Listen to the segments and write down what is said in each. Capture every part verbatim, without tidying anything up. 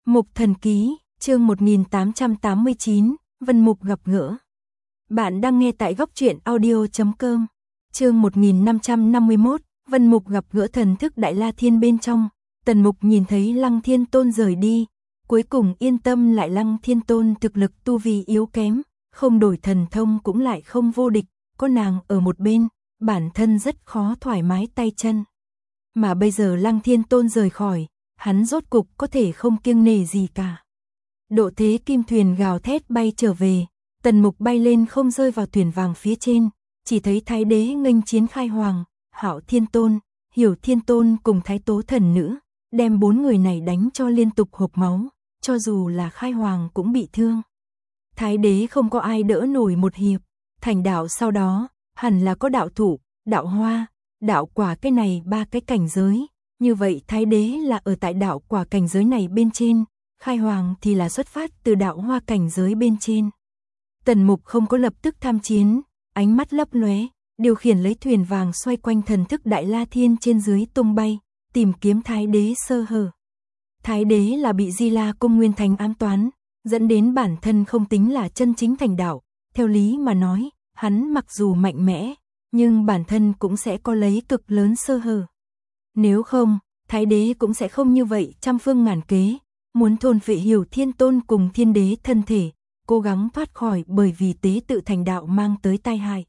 Mục Thần Ký, chương một nghìn tám trăm tám mươi chín, Vân Mục gặp gỡ. Bạn đang nghe tại góc truyện audio chấm com. Chương một nghìn năm trăm năm mươi mốt, Vân Mục gặp gỡ thần thức Đại La Thiên bên trong. Tần Mục nhìn thấy Lăng Thiên Tôn rời đi, cuối cùng yên tâm lại. Lăng Thiên Tôn thực lực tu vi yếu kém, không đổi thần thông cũng lại không vô địch, có nàng ở một bên, bản thân rất khó thoải mái tay chân. Mà bây giờ Lăng Thiên Tôn rời khỏi, hắn rốt cục có thể không kiêng nể gì cả. Độ thế kim thuyền gào thét bay trở về, Tần Mục bay lên không rơi vào thuyền vàng phía trên, chỉ thấy Thái Đế nghênh chiến Khai Hoàng, Hạo Thiên Tôn, Hiểu Thiên Tôn cùng Thái Tố Thần Nữ, đem bốn người này đánh cho liên tục hộc máu, cho dù là Khai Hoàng cũng bị thương. Thái Đế không có ai đỡ nổi một hiệp, thành đạo sau đó, hẳn là có đạo thụ, đạo hoa, đạo quả cái này ba cái cảnh giới. Như vậy Thái Đế là ở tại đạo quả cảnh giới này bên trên, Khai Hoàng thì là xuất phát từ đạo hoa cảnh giới bên trên. Tần Mục không có lập tức tham chiến, ánh mắt lấp lóe, điều khiển lấy thuyền vàng xoay quanh thần thức Đại La Thiên trên dưới tung bay, tìm kiếm Thái Đế sơ hở. Thái Đế là bị Di La Cung Nguyên Thánh ám toán, dẫn đến bản thân không tính là chân chính thành đạo. Theo lý mà nói, hắn mặc dù mạnh mẽ, nhưng bản thân cũng sẽ có lấy cực lớn sơ hở. Nếu không, Thái Đế cũng sẽ không như vậy trăm phương ngàn kế, muốn thôn phệ Hiểu Thiên Tôn cùng Thiên Đế thân thể, cố gắng thoát khỏi bởi vì tế tự thành đạo mang tới tai hại.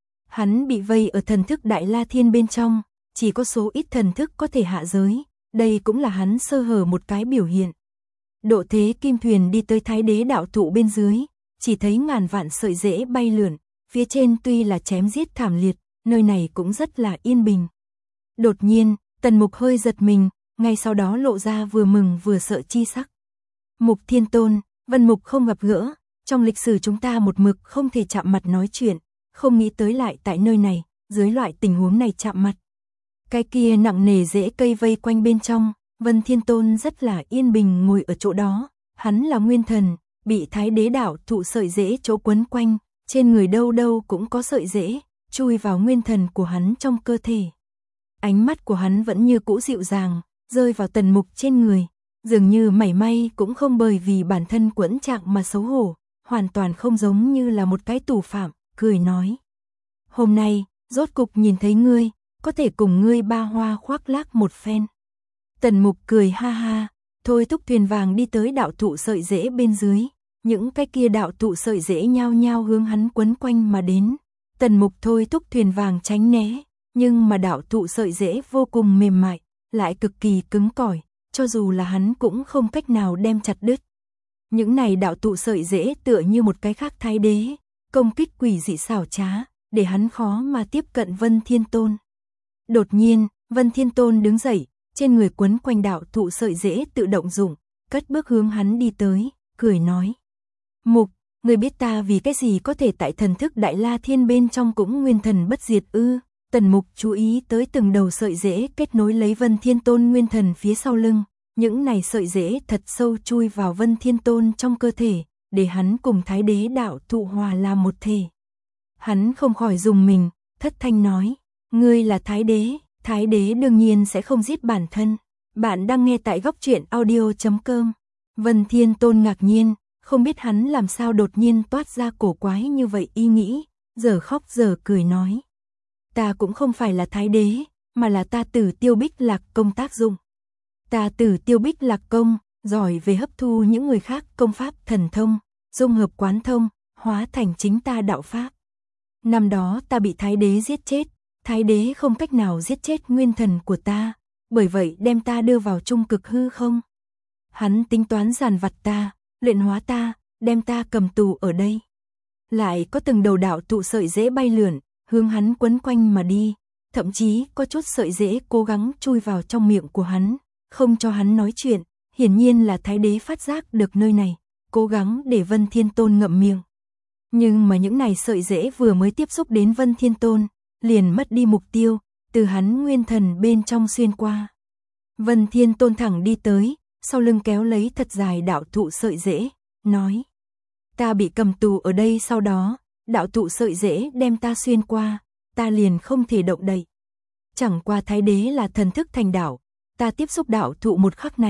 Hắn bị vây ở thần thức Đại La Thiên bên trong, chỉ có số ít thần thức có thể hạ giới, đây cũng là hắn sơ hở một cái biểu hiện. Độ thế kim thuyền đi tới Thái Đế đạo thụ bên dưới, chỉ thấy ngàn vạn sợi rễ bay lượn, phía trên tuy là chém giết thảm liệt, nơi này cũng rất là yên bình. Đột nhiên, Tần Mục hơi giật mình, ngay sau đó lộ ra vừa mừng vừa sợ chi sắc. Mục Thiên Tôn, Vân Mục không gặp gỡ, trong lịch sử chúng ta một mực không thể chạm mặt nói chuyện, không nghĩ tới lại tại nơi này, dưới loại tình huống này chạm mặt. Cái kia nặng nề rễ cây vây quanh bên trong, Vân Thiên Tôn rất là yên bình ngồi ở chỗ đó, hắn là nguyên thần, bị Thái Đế đạo thụ sợi rễ chỗ quấn quanh, trên người đâu đâu cũng có sợi rễ, chui vào nguyên thần của hắn trong cơ thể. Ánh mắt của hắn vẫn như cũ dịu dàng, rơi vào Tần Mục trên người, dường như mảy may cũng không bởi vì bản thân quẫn trạng mà xấu hổ, hoàn toàn không giống như là một cái tù phạm, cười nói. Hôm nay, rốt cục nhìn thấy ngươi, có thể cùng ngươi ba hoa khoác lác một phen. Tần Mục cười ha ha, thôi thúc thuyền vàng đi tới đạo thụ sợi rễ bên dưới, những cái kia đạo thụ sợi rễ nhao nhao hướng hắn quấn quanh mà đến. Tần Mục thôi thúc thuyền vàng tránh né, nhưng mà đạo thụ sợi rễ vô cùng mềm mại, lại cực kỳ cứng cỏi, cho dù là hắn cũng không cách nào đem chặt đứt. Những này đạo thụ sợi rễ tựa như một cái khác Thái Đế, công kích quỷ dị xảo trá, để hắn khó mà tiếp cận Vân Thiên Tôn. Đột nhiên, Vân Thiên Tôn đứng dậy, trên người quấn quanh đạo thụ sợi rễ tự động dụng, cất bước hướng hắn đi tới, cười nói. Mục, người biết ta vì cái gì có thể tại thần thức Đại La Thiên bên trong cũng nguyên thần bất diệt ư? Tần Mục chú ý tới từng đầu sợi rễ kết nối lấy Vân Thiên Tôn nguyên thần phía sau lưng, những này sợi rễ thật sâu chui vào Vân Thiên Tôn trong cơ thể, để hắn cùng Thái Đế đạo thụ hòa làm một thể. Hắn không khỏi dùng mình, thất thanh nói, ngươi là Thái Đế, Thái Đế đương nhiên sẽ không giết bản thân. Bạn đang nghe tại góc truyện audio chấm com. Vân Thiên Tôn ngạc nhiên, không biết hắn làm sao đột nhiên toát ra cổ quái như vậy ý nghĩ, giờ khóc giờ cười nói. Ta cũng không phải là Thái Đế, mà là ta Tử Tiêu Bích Lạc Công tác dụng. Ta Tử Tiêu Bích Lạc Công, giỏi về hấp thu những người khác công pháp thần thông, dung hợp quán thông, hóa thành chính ta đạo pháp. Năm đó ta bị Thái Đế giết chết, Thái Đế không cách nào giết chết nguyên thần của ta, bởi vậy đem ta đưa vào trung cực hư không. Hắn tính toán giàn vặt ta, luyện hóa ta, đem ta cầm tù ở đây. Lại có từng đầu đạo tụ sợi rễ bay lượn, hướng hắn quấn quanh mà đi, thậm chí có chút sợi rễ cố gắng chui vào trong miệng của hắn, không cho hắn nói chuyện, hiển nhiên là Thái Đế phát giác được nơi này, cố gắng để Vân Thiên Tôn ngậm miệng. Nhưng mà những này sợi rễ vừa mới tiếp xúc đến Vân Thiên Tôn, liền mất đi mục tiêu, từ hắn nguyên thần bên trong xuyên qua. Vân Thiên Tôn thẳng đi tới, sau lưng kéo lấy thật dài đạo thụ sợi rễ, nói. Ta bị cầm tù ở đây sau đó, đạo thụ sợi rễ đem ta xuyên qua, ta liền không thể động đậy. Chẳng qua Thái Đế là thần thức thành đạo, ta tiếp xúc đạo thụ một khắc này,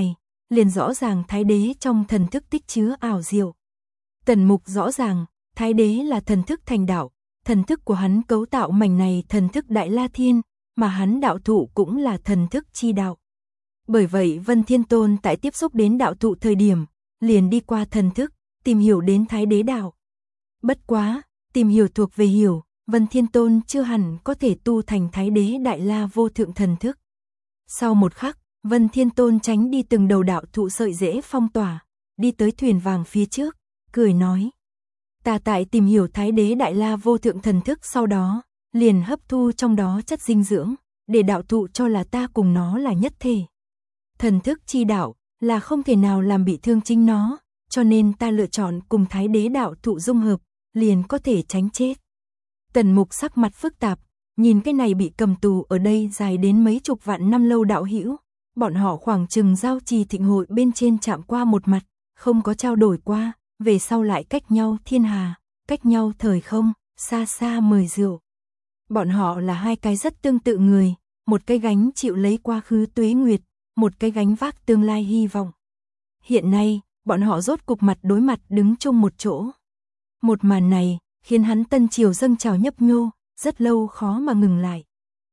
liền rõ ràng Thái Đế trong thần thức tích chứa ảo diệu. Tần Mục rõ ràng, Thái Đế là thần thức thành đạo, thần thức của hắn cấu tạo mảnh này thần thức Đại La Thiên, mà hắn đạo thụ cũng là thần thức chi đạo. Bởi vậy Vân Thiên Tôn tại tiếp xúc đến đạo thụ thời điểm, liền đi qua thần thức, tìm hiểu đến Thái Đế đạo. Bất quá, tìm hiểu thuộc về hiểu, Vân Thiên Tôn chưa hẳn có thể tu thành Thái Đế Đại La vô thượng thần thức. Sau một khắc, Vân Thiên Tôn tránh đi từng đầu đạo thụ sợi rễ phong tỏa, đi tới thuyền vàng phía trước, cười nói. Ta tại tìm hiểu Thái Đế Đại La vô thượng thần thức sau đó, liền hấp thu trong đó chất dinh dưỡng, để đạo thụ cho là ta cùng nó là nhất thể. Thần thức chi đạo là không thể nào làm bị thương chính nó, cho nên ta lựa chọn cùng Thái Đế đạo thụ dung hợp, liền có thể tránh chết. Tần Mục sắc mặt phức tạp, nhìn cái này bị cầm tù ở đây dài đến mấy chục vạn năm lâu đạo hữu, bọn họ khoảng chừng giao trì thịnh hội bên trên chạm qua một mặt, không có trao đổi qua, về sau lại cách nhau thiên hà, cách nhau thời không, xa xa mời rượu. Bọn họ là hai cái rất tương tự người, một cái gánh chịu lấy quá khứ tuế nguyệt, một cái gánh vác tương lai hy vọng. Hiện nay, bọn họ rốt cục mặt đối mặt đứng chung một chỗ. Một màn này, khiến hắn tân triều dâng trào nhấp nhô, rất lâu khó mà ngừng lại.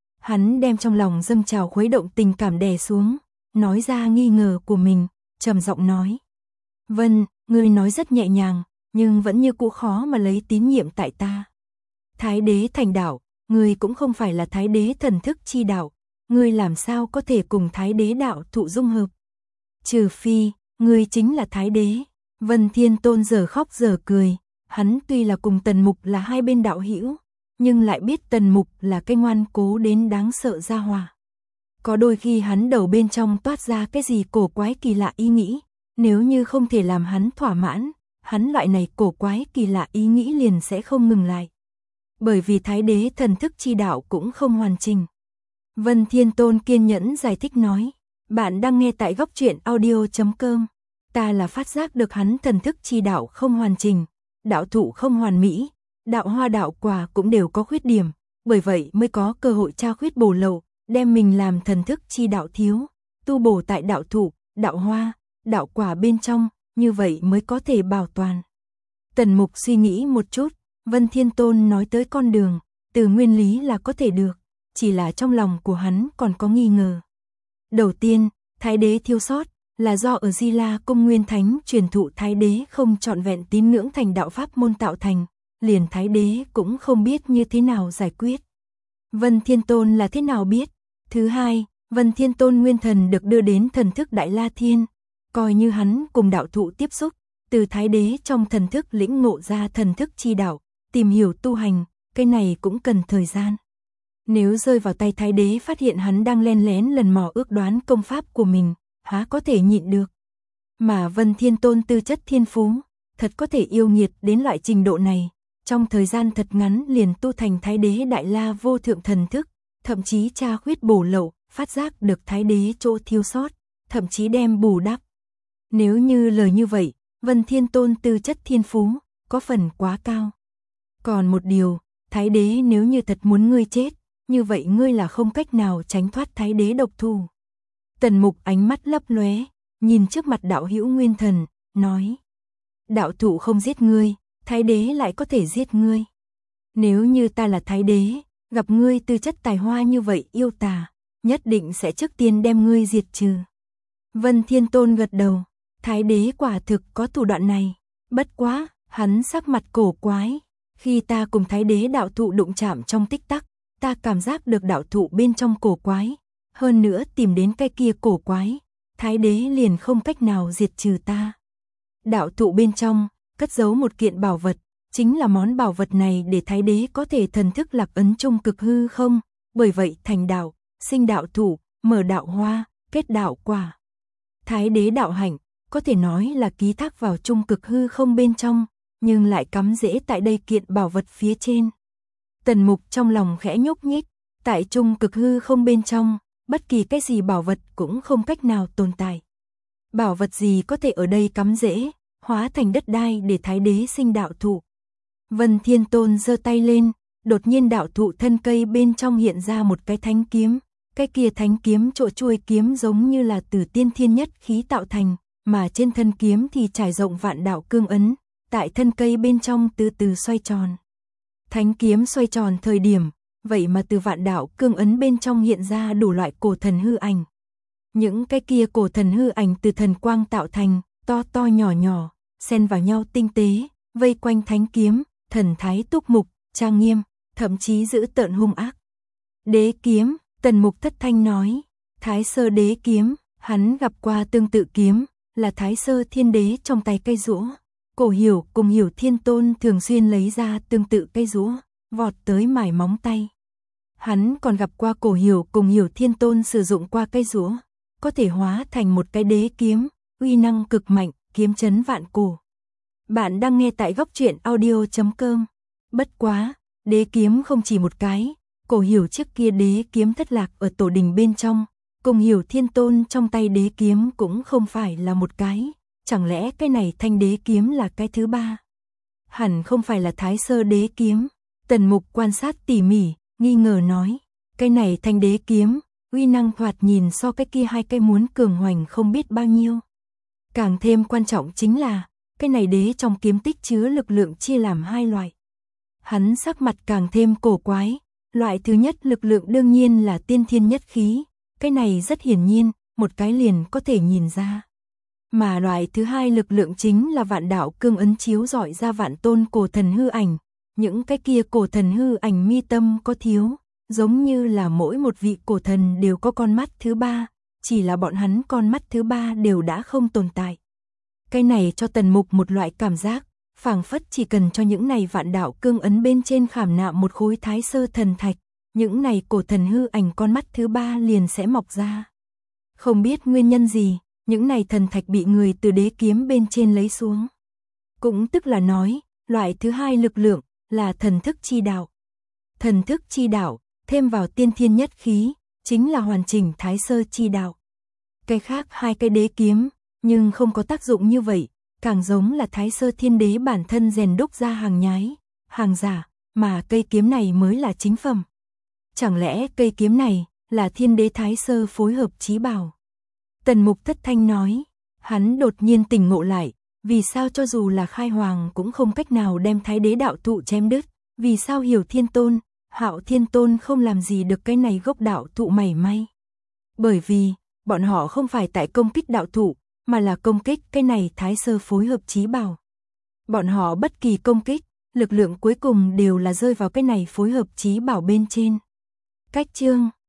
Hắn đem trong lòng dâng trào khuấy động tình cảm đè xuống, nói ra nghi ngờ của mình, trầm giọng nói. Vân, ngươi nói rất nhẹ nhàng, nhưng vẫn như cũ khó mà lấy tín nhiệm tại ta. Thái Đế thành đạo, ngươi cũng không phải là Thái Đế thần thức chi đạo, ngươi làm sao có thể cùng Thái Đế đạo thụ dung hợp? Trừ phi, ngươi chính là Thái Đế. Vân Thiên Tôn giờ khóc giờ cười, hắn tuy là cùng Tần Mục là hai bên đạo hữu, nhưng lại biết Tần Mục là cái ngoan cố đến đáng sợ gia hỏa. Có đôi khi hắn đầu bên trong toát ra cái gì cổ quái kỳ lạ ý nghĩ, nếu như không thể làm hắn thỏa mãn, hắn loại này cổ quái kỳ lạ ý nghĩ liền sẽ không ngừng lại. Bởi vì Thái Đế thần thức chi đạo cũng không hoàn chỉnh. Vân Thiên Tôn kiên nhẫn giải thích nói, bạn đang nghe tại góc truyện audio chấm com. Ta là phát giác được hắn thần thức chi đạo không hoàn chỉnh, đạo thụ không hoàn mỹ, đạo hoa đạo quả cũng đều có khuyết điểm, bởi vậy mới có cơ hội tra khuyết bổ lậu, đem mình làm thần thức chi đạo thiếu, tu bổ tại đạo thụ, đạo hoa, đạo quả bên trong, như vậy mới có thể bảo toàn. Tần Mục suy nghĩ một chút, Vân Thiên Tôn nói tới con đường, từ nguyên lý là có thể được, chỉ là trong lòng của hắn còn có nghi ngờ. Đầu tiên, Thái Đế thiếu sót, là do ở Di La Cung Nguyên Thánh truyền thụ Thái Đế không trọn vẹn tín ngưỡng thành đạo pháp môn tạo thành, liền Thái Đế cũng không biết như thế nào giải quyết. Vân Thiên Tôn là thế nào biết? Thứ hai, Vân Thiên Tôn nguyên thần được đưa đến thần thức Đại La Thiên, coi như hắn cùng đạo thụ tiếp xúc, từ Thái Đế trong thần thức lĩnh ngộ ra thần thức chi đạo, tìm hiểu tu hành, cái này cũng cần thời gian. Nếu rơi vào tay Thái Đế phát hiện hắn đang len lén lần mò ước đoán công pháp của mình, há có thể nhịn được. Mà Vân Thiên Tôn tư chất thiên phú, thật có thể yêu nghiệt đến loại trình độ này, trong thời gian thật ngắn liền tu thành Thái Đế Đại La vô thượng thần thức, thậm chí tra khuyết bổ lậu, phát giác được Thái Đế chỗ thiếu sót, thậm chí đem bù đắp. Nếu như lời như vậy, Vân Thiên Tôn tư chất thiên phú, có phần quá cao. Còn một điều, Thái Đế nếu như thật muốn ngươi chết, như vậy ngươi là không cách nào tránh thoát Thái Đế độc thủ. Tần Mục ánh mắt lấp lóe, nhìn trước mặt đạo hữu nguyên thần, nói. Đạo thụ không giết ngươi, Thái Đế lại có thể giết ngươi. Nếu như ta là Thái Đế, gặp ngươi tư chất tài hoa như vậy yêu tà, nhất định sẽ trước tiên đem ngươi diệt trừ. Vân Thiên Tôn gật đầu, Thái Đế quả thực có thủ đoạn này, bất quá, hắn sắc mặt cổ quái. Khi ta cùng Thái Đế đạo thụ đụng chạm trong tích tắc, ta cảm giác được đạo thụ bên trong cổ quái, hơn nữa tìm đến cái kia cổ quái, Thái Đế liền không cách nào diệt trừ ta. Đạo thụ bên trong, cất giấu một kiện bảo vật, chính là món bảo vật này để Thái Đế có thể thần thức lạc ấn trung cực hư không, bởi vậy thành đạo, sinh đạo thụ, mở đạo hoa, kết đạo quả. Thái Đế đạo hạnh, có thể nói là ký thác vào trung cực hư không bên trong, nhưng lại cắm rễ tại đây kiện bảo vật phía trên. Tần Mục trong lòng khẽ nhúc nhích, tại trung cực hư không bên trong, bất kỳ cái gì bảo vật cũng không cách nào tồn tại. Bảo vật gì có thể ở đây cắm rễ, hóa thành đất đai để Thái Đế sinh đạo thụ. Vân Thiên Tôn giơ tay lên, đột nhiên đạo thụ thân cây bên trong hiện ra một cái thánh kiếm, Cái kia thánh kiếm trộ chuôi kiếm giống như là từ tiên thiên nhất khí tạo thành, mà trên thân kiếm thì trải rộng vạn đạo cương ấn, tại thân cây bên trong từ từ xoay tròn. Thánh kiếm xoay tròn thời điểm, vậy mà từ vạn đạo cương ấn bên trong hiện ra đủ loại cổ thần hư ảnh. Những cái kia cổ thần hư ảnh từ thần quang tạo thành, to to nhỏ nhỏ, xen vào nhau tinh tế, vây quanh thánh kiếm, thần thái túc mục, trang nghiêm, thậm chí dữ tợn hung ác. Đế kiếm, Tần Mục thất thanh nói, Thái Sơ đế kiếm, hắn gặp qua tương tự kiếm, là Thái Sơ thiên đế trong tay cây rũa. Cổ Hiểu cùng Hiểu Thiên Tôn thường xuyên lấy ra tương tự cây rũa, vọt tới mài móng tay. Hắn còn gặp qua Cổ Hiểu cùng Hiểu Thiên Tôn sử dụng qua cây rũa, có thể hóa thành một cái đế kiếm, uy năng cực mạnh, kiếm chấn vạn cổ. Bạn đang nghe tại góc truyện audio chấm com. Bất quá, đế kiếm không chỉ một cái, Cổ Hiểu trước kia đế kiếm thất lạc ở tổ đình bên trong, cùng Hiểu Thiên Tôn trong tay đế kiếm cũng không phải là một cái, chẳng lẽ cái này thanh đế kiếm là cái thứ ba? Hẳn không phải là Thái Sơ đế kiếm. Tần Mục quan sát tỉ mỉ, nghi ngờ nói, cái này thanh đế kiếm, uy năng thoạt nhìn so cái kia hai cái muốn cường hoành không biết bao nhiêu. Càng thêm quan trọng chính là, cái này đế trong kiếm tích chứa lực lượng chia làm hai loại. Hắn sắc mặt càng thêm cổ quái, loại thứ nhất lực lượng đương nhiên là tiên thiên nhất khí, cái này rất hiển nhiên, một cái liền có thể nhìn ra. Mà loại thứ hai lực lượng chính là vạn đạo cương ấn chiếu rọi ra vạn tôn cổ thần hư ảnh, những cái kia cổ thần hư ảnh mi tâm có thiếu, giống như là mỗi một vị cổ thần đều có con mắt thứ ba, chỉ là bọn hắn con mắt thứ ba đều đã không tồn tại. Cái này cho Tần Mục một loại cảm giác, phảng phất chỉ cần cho những này vạn đạo cương ấn bên trên khảm nạm một khối Thái Sơ thần thạch, những này cổ thần hư ảnh con mắt thứ ba liền sẽ mọc ra. Không biết nguyên nhân gì, những này thần thạch bị người từ đế kiếm bên trên lấy xuống. Cũng tức là nói, loại thứ hai lực lượng là thần thức chi đạo. Thần thức chi đạo, thêm vào tiên thiên nhất khí, chính là hoàn chỉnh Thái Sơ chi đạo. Cái khác hai cái đế kiếm, nhưng không có tác dụng như vậy, càng giống là Thái Sơ thiên đế bản thân rèn đúc ra hàng nhái, hàng giả, mà cây kiếm này mới là chính phẩm. Chẳng lẽ cây kiếm này là thiên đế Thái Sơ phối hợp chí bảo? Tần Mục thất thanh nói, hắn đột nhiên tỉnh ngộ lại, vì sao cho dù là khai hoàng cũng không cách nào đem thái đế đạo thụ chém đứt, vì sao Hiểu Thiên Tôn, Hạo Thiên Tôn không làm gì được cái này gốc đạo thụ mảy may? Bởi vì, bọn họ không phải tại công kích đạo thụ, mà là công kích cái này Thái Sơ phối hợp chí bảo. Bọn họ bất kỳ công kích, lực lượng cuối cùng đều là rơi vào cái này phối hợp chí bảo bên trên. Cách chương